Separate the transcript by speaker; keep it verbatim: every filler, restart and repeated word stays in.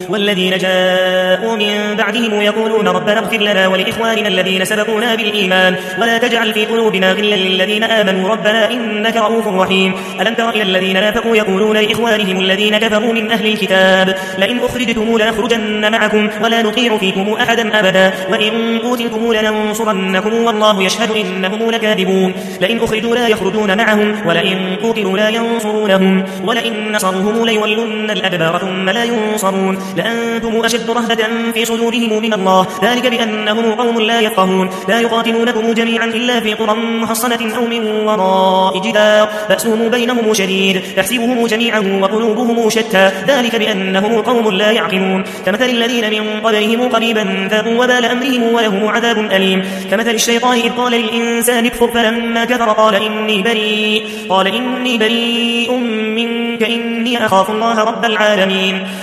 Speaker 1: والذين جاءوا من بعدهم يقولون ربنا اغفر لنا ولإخواننا الذين سبقونا بالإيمان ولا تجعل في قلوبنا غلا للذين آمنوا ربنا إنك رؤوف رحيم. ألم تر إلى الذين نافقوا يقولون لإخوانهم الذين كفروا من أهل الكتاب لئن أخرجتم لنخرجن معكم ولا نطيع فيكم أحدا أبدا وإن قوتلتم لننصرنكم والله يشهد إنهم لكاذبون. لئن أخرجوا لا يخرجون معهم ولئن قوتلوا لا ينصرونهم ولئن نصروهم ليولن الأدبار ثم لا ينصرون لأنتم أشد رهبة في صدورهم من الله ذلك بأنهم قوم لا يفقهون. لا يقاتلونكم جميعا إلا في قرى محصنة أو من وراء جدار بأسهم بينهم شديد تحسبهم جميعا وقلوبهم شتى ذلك بأنهم قوم لا يعقلون. كمثل الذين من قبلهم قريبا ذاقوا وبال أمرهم ولهم عذاب أليم. كمثل الشيطان إذ قال للإنسان اكفر فلما كفر قال إني بريء قال إني بريء منك إني أخاف الله رب العالمين.